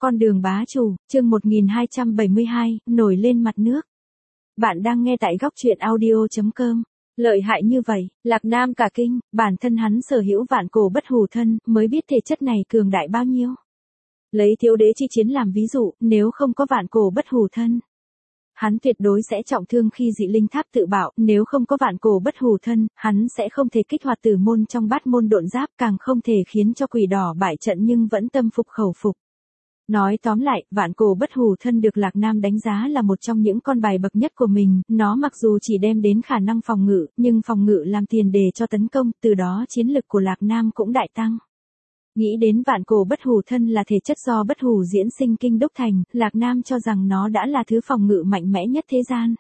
Con đường bá chủ, chương 1272, nổi lên mặt nước. Bạn đang nghe tại góc truyện audio.com. Lợi hại như vậy, Lạc Nam cả kinh, bản thân hắn sở hữu vạn cổ bất hủ thân, mới biết thể chất này cường đại bao nhiêu. Lấy thiếu đế chi chiến làm ví dụ, nếu không có vạn cổ bất hủ thân, hắn tuyệt đối sẽ trọng thương khi dị linh tháp tự bạo, nếu không có vạn cổ bất hủ thân, hắn sẽ không thể kích hoạt tử môn trong bát môn độn giáp, càng không thể khiến cho quỷ đỏ bại trận nhưng vẫn tâm phục khẩu phục. Nói tóm lại, vạn cổ bất hủ thân được Lạc Nam đánh giá là một trong những con bài bậc nhất của mình, nó mặc dù chỉ đem đến khả năng phòng ngự, nhưng phòng ngự làm tiền đề cho tấn công, từ đó chiến lực của Lạc Nam cũng đại tăng. Nghĩ đến vạn cổ bất hủ thân là thể chất do bất hủ diễn sinh kinh đúc thành, Lạc Nam cho rằng nó đã là thứ phòng ngự mạnh mẽ nhất thế gian.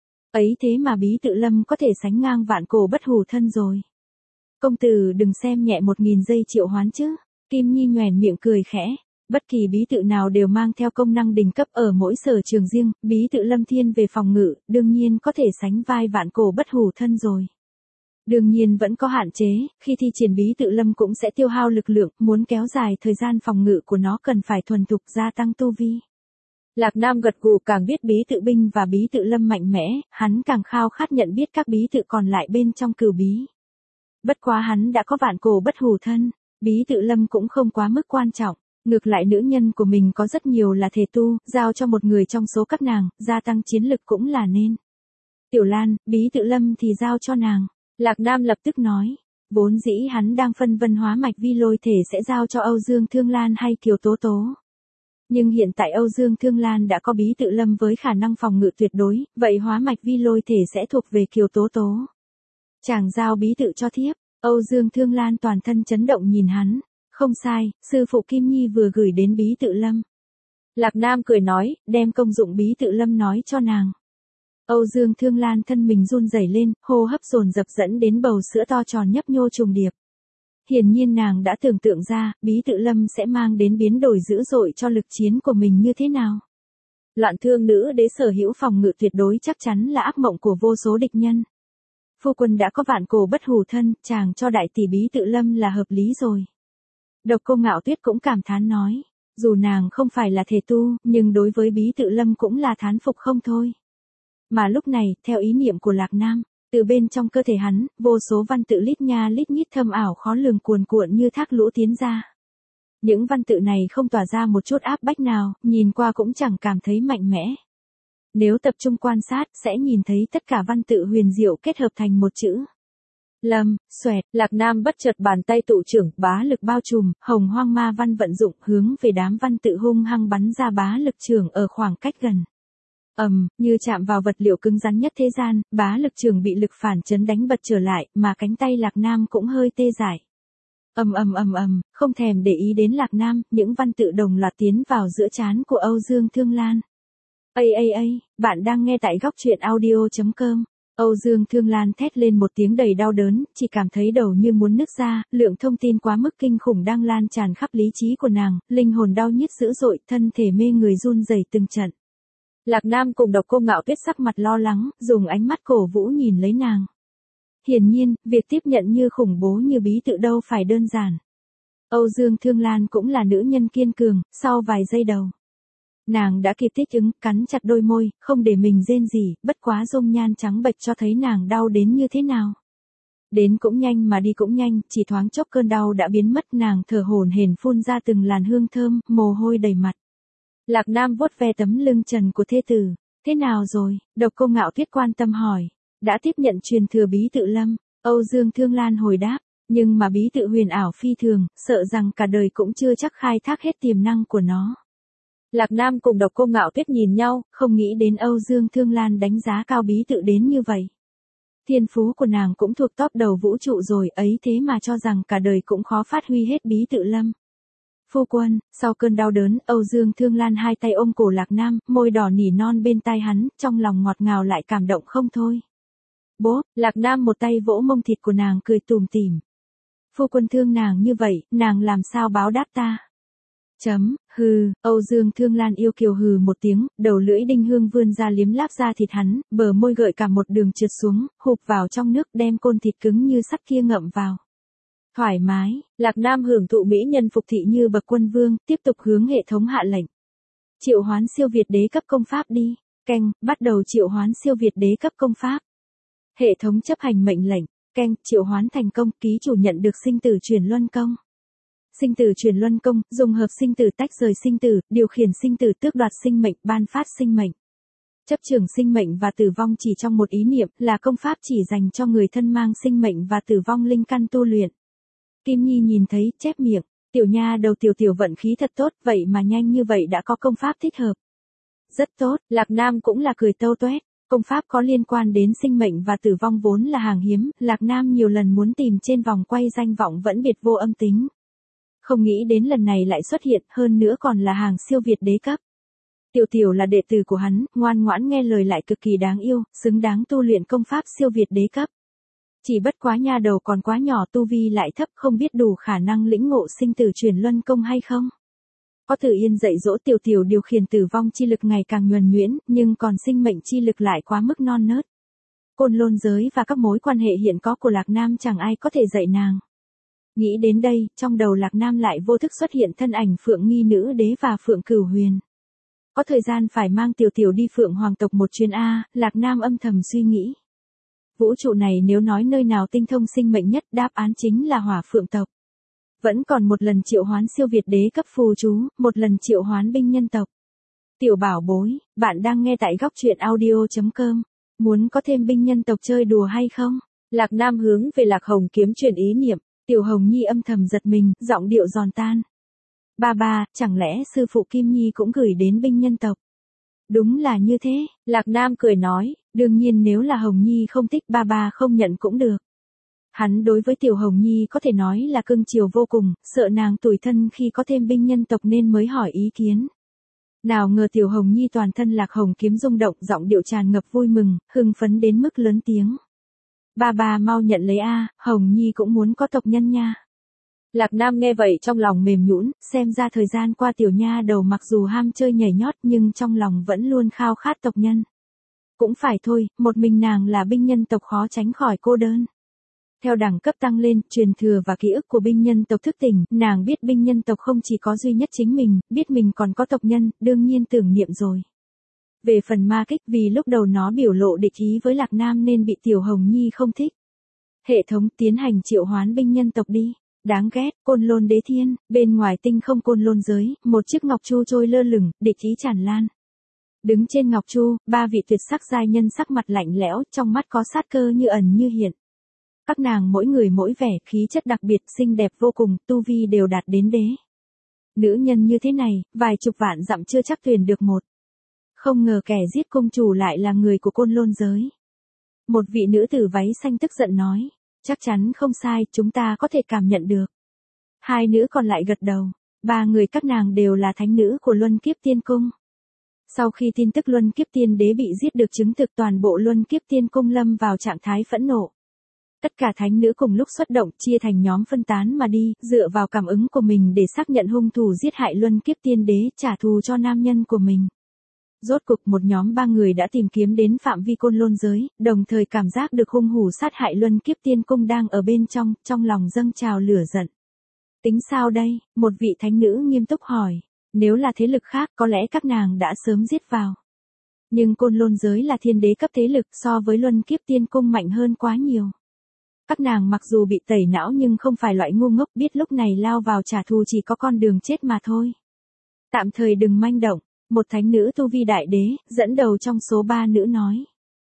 Ấy thế mà bí tự lâm có thể sánh ngang vạn cổ bất hủ thân rồi. Công tử đừng xem nhẹ 1000 giây triệu hoán chứ. Kim Nhi nhoẻn miệng cười khẽ. Bất kỳ bí tự nào đều mang theo công năng đỉnh cấp ở mỗi sở trường riêng, bí tự lâm thiên về phòng ngự, đương nhiên có thể sánh vai vạn cổ bất hủ thân rồi. Đương nhiên vẫn có hạn chế, khi thi triển bí tự lâm cũng sẽ tiêu hao lực lượng, muốn kéo dài thời gian phòng ngự của nó cần phải thuần thục gia tăng tu vi. Lạc Nam gật gù, càng biết bí tự binh và bí tự lâm mạnh mẽ, hắn càng khao khát nhận biết các bí tự còn lại bên trong cửu bí. Bất quá hắn đã có vạn cổ bất hủ thân, bí tự lâm cũng không quá mức quan trọng. Ngược lại nữ nhân của mình có rất nhiều là thể tu, giao cho một người trong số các nàng, gia tăng chiến lực cũng là nên. Tiểu Lan, bí tự lâm thì giao cho nàng. Lạc Nam lập tức nói, vốn dĩ hắn đang phân vân hóa mạch vi lôi thể sẽ giao cho Âu Dương Thương Lan hay Kiều Tố Tố. Nhưng hiện tại Âu Dương Thương Lan đã có bí tự lâm với khả năng phòng ngự tuyệt đối, vậy hóa mạch vi lôi thể sẽ thuộc về Kiều Tố Tố. Chàng giao bí tự cho thiếp, Âu Dương Thương Lan toàn thân chấn động nhìn hắn. Không sai, sư phụ Kim Nhi vừa gửi đến bí tự lâm. Lạc Nam cười nói, đem công dụng bí tự lâm nói cho nàng. Âu Dương Thương Lan thân mình run rẩy lên, hô hấp dồn dập dẫn đến bầu sữa to tròn nhấp nhô trùng điệp. Hiển nhiên nàng đã tưởng tượng ra, bí tự lâm sẽ mang đến biến đổi dữ dội cho lực chiến của mình như thế nào. Loạn thương nữ đế sở hữu phòng ngự tuyệt đối chắc chắn là ác mộng của vô số địch nhân. Phu quân đã có vạn cổ bất hủ thân, chàng cho đại tỷ bí tự lâm là hợp lý rồi. Độc Cô Ngạo Tuyết cũng cảm thán nói, dù nàng không phải là thể tu, nhưng đối với bí tự lâm cũng là thán phục không thôi. Mà lúc này, theo ý niệm của Lạc Nam, từ bên trong cơ thể hắn, vô số văn tự lít nha lít nhít thâm ảo khó lường cuồn cuộn như thác lũ tiến ra. Những văn tự này không tỏa ra một chút áp bách nào, nhìn qua cũng chẳng cảm thấy mạnh mẽ. Nếu tập trung quan sát, sẽ nhìn thấy tất cả văn tự huyền diệu kết hợp thành một chữ. Lâm, xoẹt, Lạc Nam bất chợt bàn tay tụ trưởng, bá lực bao trùm, hồng hoang ma văn vận dụng hướng về đám văn tự hung hăng bắn ra bá lực trường ở khoảng cách gần. Như chạm vào vật liệu cứng rắn nhất thế gian, bá lực trường bị lực phản chấn đánh bật trở lại, mà cánh tay Lạc Nam cũng hơi tê dại. Không thèm để ý đến Lạc Nam, những văn tự đồng loạt tiến vào giữa trán của Âu Dương Thương Lan. Bạn đang nghe tại góc truyện audio.com. Âu Dương Thương Lan thét lên một tiếng đầy đau đớn, chỉ cảm thấy đầu như muốn nứt ra, lượng thông tin quá mức kinh khủng đang lan tràn khắp lý trí của nàng, linh hồn đau nhức dữ dội, thân thể mê người run rẩy từng trận. Lạc Nam cùng Độc Cô Ngạo Tuyết sắc mặt lo lắng, dùng ánh mắt cổ vũ nhìn lấy nàng. Hiển nhiên, việc tiếp nhận như khủng bố như bí tự đâu phải đơn giản. Âu Dương Thương Lan cũng là nữ nhân kiên cường, sau vài giây đầu. Nàng đã kịp thích ứng, cắn chặt đôi môi, không để mình rên rỉ, bất quá dung nhan trắng bệch cho thấy nàng đau đến như thế nào. Đến cũng nhanh mà đi cũng nhanh, chỉ thoáng chốc cơn đau đã biến mất, nàng thở hổn hển phun ra từng làn hương thơm, mồ hôi đầy mặt. Lạc Nam vuốt ve tấm lưng trần của thê tử. Thế nào rồi? Độc Cô Ngạo Tuyết quan tâm hỏi. Đã tiếp nhận truyền thừa bí tự lâm. Âu Dương Thương Lan hồi đáp. Nhưng mà bí tự huyền ảo phi thường, sợ rằng cả đời cũng chưa chắc khai thác hết tiềm năng của nó. Lạc Nam cùng Độc Cô Ngạo Tuyết nhìn nhau, không nghĩ đến Âu Dương Thương Lan đánh giá cao bí tự đến như vậy. Thiên phú của nàng cũng thuộc top đầu vũ trụ rồi, ấy thế mà cho rằng cả đời cũng khó phát huy hết bí tự lâm. Phu quân, sau cơn đau đớn, Âu Dương Thương Lan hai tay ôm cổ Lạc Nam, môi đỏ nỉ non bên tai hắn, trong lòng ngọt ngào lại cảm động không thôi. Bố, Lạc Nam một tay vỗ mông thịt của nàng cười tủm tỉm. Phu quân thương nàng như vậy, nàng làm sao báo đáp ta? Âu Dương Thương Lan yêu kiều hừ một tiếng, đầu lưỡi đinh hương vươn ra liếm láp da thịt hắn, bờ môi gợi cả một đường trượt xuống, hụp vào trong nước đem côn thịt cứng như sắt kia ngậm vào. Thoải mái, Lạc Nam hưởng thụ mỹ nhân phục thị như bậc quân vương, tiếp tục hướng hệ thống hạ lệnh. Triệu hoán siêu việt đế cấp công pháp đi. Canh, bắt đầu triệu hoán siêu việt đế cấp công pháp. Hệ thống chấp hành mệnh lệnh. Canh, triệu hoán thành công, ký chủ nhận được sinh tử chuyển luân công. Sinh tử chuyển luân công, dùng hợp sinh tử tách rời sinh tử, điều khiển sinh tử tước đoạt sinh mệnh, ban phát sinh mệnh. Chấp trường sinh mệnh và tử vong chỉ trong một ý niệm, là công pháp chỉ dành cho người thân mang sinh mệnh và tử vong linh căn tu luyện. Kim Nhi nhìn thấy, chép miệng, tiểu nha đầu tiểu vận khí thật tốt, vậy mà nhanh như vậy đã có công pháp thích hợp. Rất tốt, Lạc Nam cũng là cười tâu toét. Công pháp có liên quan đến sinh mệnh và tử vong vốn là hàng hiếm, Lạc Nam nhiều lần muốn tìm trên vòng quay danh vọng vẫn biệt vô âm tính. Không nghĩ đến lần này lại xuất hiện, hơn nữa còn là hàng siêu việt đế cấp. Tiểu là đệ tử của hắn, ngoan ngoãn nghe lời lại cực kỳ đáng yêu, xứng đáng tu luyện công pháp siêu việt đế cấp. Chỉ bất quá nha đầu còn quá nhỏ, tu vi lại thấp, không biết đủ khả năng lĩnh ngộ sinh tử chuyển luân công hay không. Có Tử Yên dạy dỗ tiểu điều khiển tử vong chi lực ngày càng nhuần nhuyễn, nhưng còn sinh mệnh chi lực lại quá mức non nớt. Côn Lôn giới và các mối quan hệ hiện có của Lạc Nam chẳng ai có thể dạy nàng. Nghĩ đến đây, trong đầu Lạc Nam lại vô thức xuất hiện thân ảnh Phượng Nghi Nữ Đế và Phượng Cửu Huyền. Có thời gian phải mang tiểu đi Phượng Hoàng tộc một chuyến A, Lạc Nam âm thầm suy nghĩ. Vũ trụ này nếu nói nơi nào tinh thông sinh mệnh nhất, đáp án chính là Hỏa Phượng tộc. Vẫn còn một lần triệu hoán siêu việt đế cấp phù chú, một lần triệu hoán binh nhân tộc. Tiểu bảo bối, bạn đang nghe tại góc truyện audio.com. Muốn có thêm binh nhân tộc chơi đùa hay không? Lạc Nam hướng về Lạc Hồng kiếm truyền ý niệm, Tiểu Hồng Nhi âm thầm giật mình, giọng điệu giòn tan. Ba, chẳng lẽ sư phụ Kim Nhi cũng gửi đến binh nhân tộc? Đúng là như thế, Lạc Nam cười nói, đương nhiên nếu là Hồng Nhi không thích ba không nhận cũng được. Hắn đối với Tiểu Hồng Nhi có thể nói là cưng chiều vô cùng, sợ nàng tủi thân khi có thêm binh nhân tộc nên mới hỏi ý kiến. Nào ngờ Tiểu Hồng Nhi toàn thân Lạc Hồng kiếm rung động, giọng điệu tràn ngập vui mừng, hưng phấn đến mức lớn tiếng. Ba mau nhận lấy a, Hồng Nhi cũng muốn có tộc nhân nha. Lạc Nam nghe vậy trong lòng mềm nhũn, xem ra thời gian qua tiểu nha đầu mặc dù ham chơi nhảy nhót nhưng trong lòng vẫn luôn khao khát tộc nhân. Cũng phải thôi, một mình nàng là binh nhân tộc khó tránh khỏi cô đơn. Theo đẳng cấp tăng lên, truyền thừa và ký ức của binh nhân tộc thức tỉnh, nàng biết binh nhân tộc không chỉ có duy nhất chính mình, biết mình còn có tộc nhân, đương nhiên tưởng niệm rồi. Về phần ma kích, vì lúc đầu nó biểu lộ địch ý với Lạc Nam nên bị Tiểu Hồng Nhi không thích. Hệ thống tiến hành triệu hoán binh nhân tộc đi. Đáng ghét, Côn Lôn Đế Thiên, bên ngoài tinh không Côn Lôn giới, một chiếc ngọc chu trôi lơ lửng, địch ý tràn lan. Đứng trên ngọc chu, ba vị tuyệt sắc giai nhân sắc mặt lạnh lẽo, trong mắt có sát cơ như ẩn như hiện. Các nàng mỗi người mỗi vẻ, khí chất đặc biệt, xinh đẹp vô cùng, tu vi đều đạt đến đế. Nữ nhân như thế này, vài chục vạn dặm chưa chắc tuyển được một. Không ngờ kẻ giết công chủ lại là người của Côn Lôn giới. Một vị nữ tử váy xanh tức giận nói, chắc chắn không sai, chúng ta có thể cảm nhận được. Hai nữ còn lại gật đầu, ba người các nàng đều là thánh nữ của Luân Kiếp Tiên Cung. Sau khi tin tức Luân Kiếp Tiên Đế bị giết được chứng thực, toàn bộ Luân Kiếp Tiên Cung lâm vào trạng thái phẫn nộ. Tất cả thánh nữ cùng lúc xuất động, chia thành nhóm phân tán mà đi, dựa vào cảm ứng của mình để xác nhận hung thủ giết hại Luân Kiếp Tiên Đế, trả thù cho nam nhân của mình. Rốt cục một nhóm 3 người đã tìm kiếm đến phạm vi Côn Lôn giới, đồng thời cảm giác được hung thủ sát hại Luân Kiếp Tiên Cung đang ở bên trong lòng dâng trào lửa giận. Tính sao đây? Một vị thánh nữ nghiêm túc hỏi. Nếu là thế lực khác có lẽ các nàng đã sớm giết vào. Nhưng Côn Lôn giới là thiên đế cấp thế lực, so với Luân Kiếp Tiên Cung mạnh hơn quá nhiều. Các nàng mặc dù bị tẩy não nhưng không phải loại ngu ngốc, biết lúc này lao vào trả thù chỉ có con đường chết mà thôi. Tạm thời đừng manh động. Một thánh nữ tu vi đại đế, dẫn đầu trong số 3 nữ nói.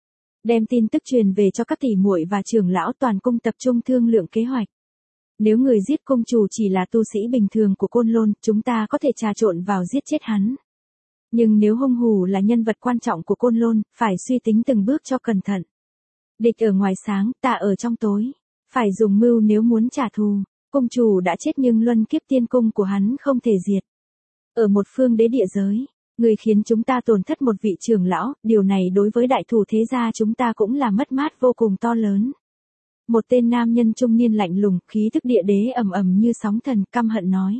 Đem tin tức truyền về cho các tỷ muội và trưởng lão toàn cung tập trung thương lượng kế hoạch. Nếu người giết công chủ chỉ là tu sĩ bình thường của Côn Lôn, chúng ta có thể trà trộn vào giết chết hắn. Nhưng nếu hung thủ là nhân vật quan trọng của Côn Lôn, phải suy tính từng bước cho cẩn thận. Địch ở ngoài sáng, ta ở trong tối. Phải dùng mưu nếu muốn trả thù. Công chủ đã chết nhưng Luân Kiếp Tiên Cung của hắn không thể diệt. Ở một phương đế địa giới. Người khiến chúng ta tổn thất một vị trưởng lão, điều này đối với đại thủ thế gia chúng ta cũng là mất mát vô cùng to lớn. Một tên nam nhân trung niên lạnh lùng, khí thức địa đế ầm ầm như sóng thần, căm hận nói.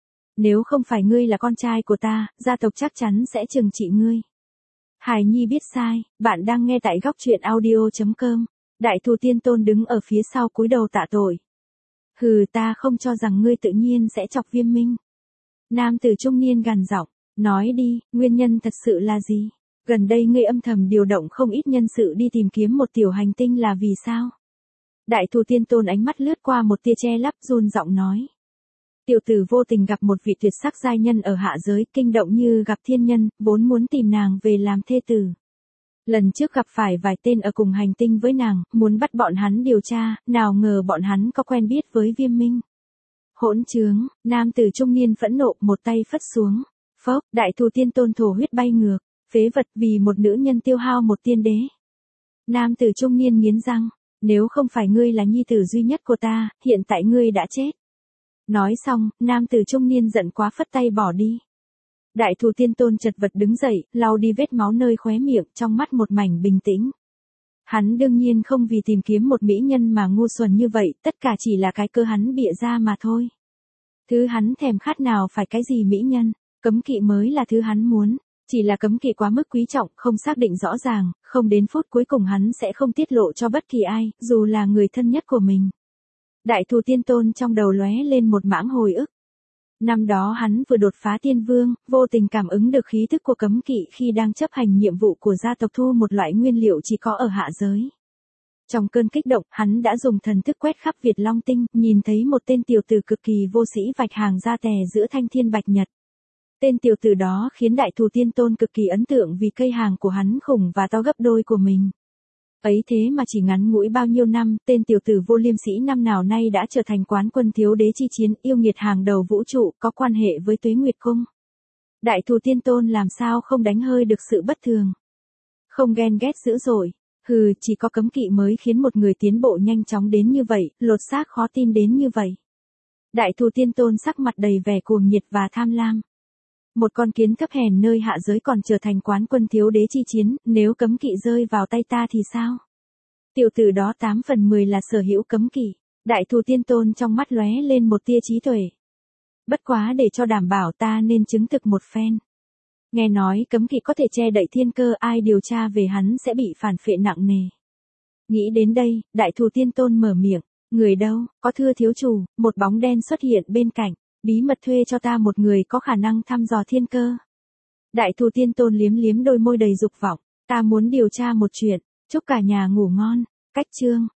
Nếu không phải ngươi là con trai của ta, gia tộc chắc chắn sẽ trừng trị ngươi. Hải Nhi biết sai, bạn đang nghe tại góc truyện audio.com. Đại thù tiên tôn đứng ở phía sau cúi đầu tạ tội. Hừ, ta không cho rằng ngươi tự nhiên sẽ chọc Viêm Minh. Nam tử trung niên gằn giọng. Nói đi, nguyên nhân thật sự là gì? Gần đây ngươi âm thầm điều động không ít nhân sự đi tìm kiếm một tiểu hành tinh là vì sao? Đại thù tiên tôn ánh mắt lướt qua một tia che lấp run giọng nói. Tiểu tử vô tình gặp một vị tuyệt sắc giai nhân ở hạ giới, kinh động như gặp thiên nhân, vốn muốn tìm nàng về làm thê tử. Lần trước gặp phải vài tên ở cùng hành tinh với nàng, muốn bắt bọn hắn điều tra, nào ngờ bọn hắn có quen biết với Viêm Minh. Hỗn trướng, nam tử trung niên phẫn nộ, một tay phất xuống. Phốc, đại thù tiên tôn thổ huyết bay ngược, phế vật, vì một nữ nhân tiêu hao một tiên đế. Nam tử trung niên nghiến răng, nếu không phải ngươi là nhi tử duy nhất của ta, hiện tại ngươi đã chết. Nói xong, nam tử trung niên giận quá phất tay bỏ đi. Đại thù tiên tôn chật vật đứng dậy, lau đi vết máu nơi khóe miệng, trong mắt một mảnh bình tĩnh. Hắn đương nhiên không vì tìm kiếm một mỹ nhân mà ngu xuẩn như vậy, tất cả chỉ là cái cơ hắn bịa ra mà thôi. Thứ hắn thèm khát nào phải cái gì mỹ nhân, cấm kỵ mới là thứ hắn muốn. Chỉ là cấm kỵ quá mức quý trọng, không xác định rõ ràng, không đến phút cuối cùng hắn sẽ không tiết lộ cho bất kỳ ai, dù là người thân nhất của mình. Đại thù tiên tôn trong đầu lóe lên một mảng hồi ức. Năm đó hắn vừa đột phá tiên vương, vô tình cảm ứng được khí thức của cấm kỵ khi đang chấp hành nhiệm vụ của gia tộc thu một loại nguyên liệu chỉ có ở hạ giới. Trong cơn kích động, hắn đã dùng thần thức quét khắp Việt Long Tinh, nhìn thấy một tên tiểu tử cực kỳ vô sĩ vạch hàng ra tè giữa thanh thiên bạch nhật. Tên tiểu tử đó khiến đại thù tiên tôn cực kỳ ấn tượng vì cây hàng của hắn khủng và to gấp đôi của mình. Ấy thế mà chỉ ngắn ngủi bao nhiêu năm, tên tiểu tử vô liêm sĩ năm nào nay đã trở thành quán quân thiếu đế chi chiến, yêu nghiệt hàng đầu vũ trụ, có quan hệ với Tuế Nguyệt Cung. Đại thù tiên tôn làm sao không đánh hơi được sự bất thường. Không ghen ghét dữ dội. Hừ, chỉ có cấm kỵ mới khiến một người tiến bộ nhanh chóng đến như vậy, lột xác khó tin đến như vậy. Đại thù tiên tôn sắc mặt đầy vẻ cuồng nhiệt và tham lam. Một con kiến thấp hèn nơi hạ giới còn trở thành quán quân thiếu đế chi chiến, nếu cấm kỵ rơi vào tay ta thì sao? Tiểu tử đó 8 phần 10 là sở hữu cấm kỵ. Đại thù tiên tôn trong mắt lóe lên một tia trí tuệ. Bất quá để cho đảm bảo ta nên chứng thực một phen. Nghe nói cấm kỵ có thể che đậy thiên cơ, ai điều tra về hắn sẽ bị phản phệ nặng nề. Nghĩ đến đây, đại thù tiên tôn mở miệng. Người đâu, có thưa thiếu chủ, một bóng đen xuất hiện bên cạnh. Bí mật thuê cho ta một người có khả năng thăm dò thiên cơ. Đại thù tiên tôn liếm liếm đôi môi đầy dục vọng. Ta muốn điều tra một chuyện. Chúc cả nhà ngủ ngon. Cách chương.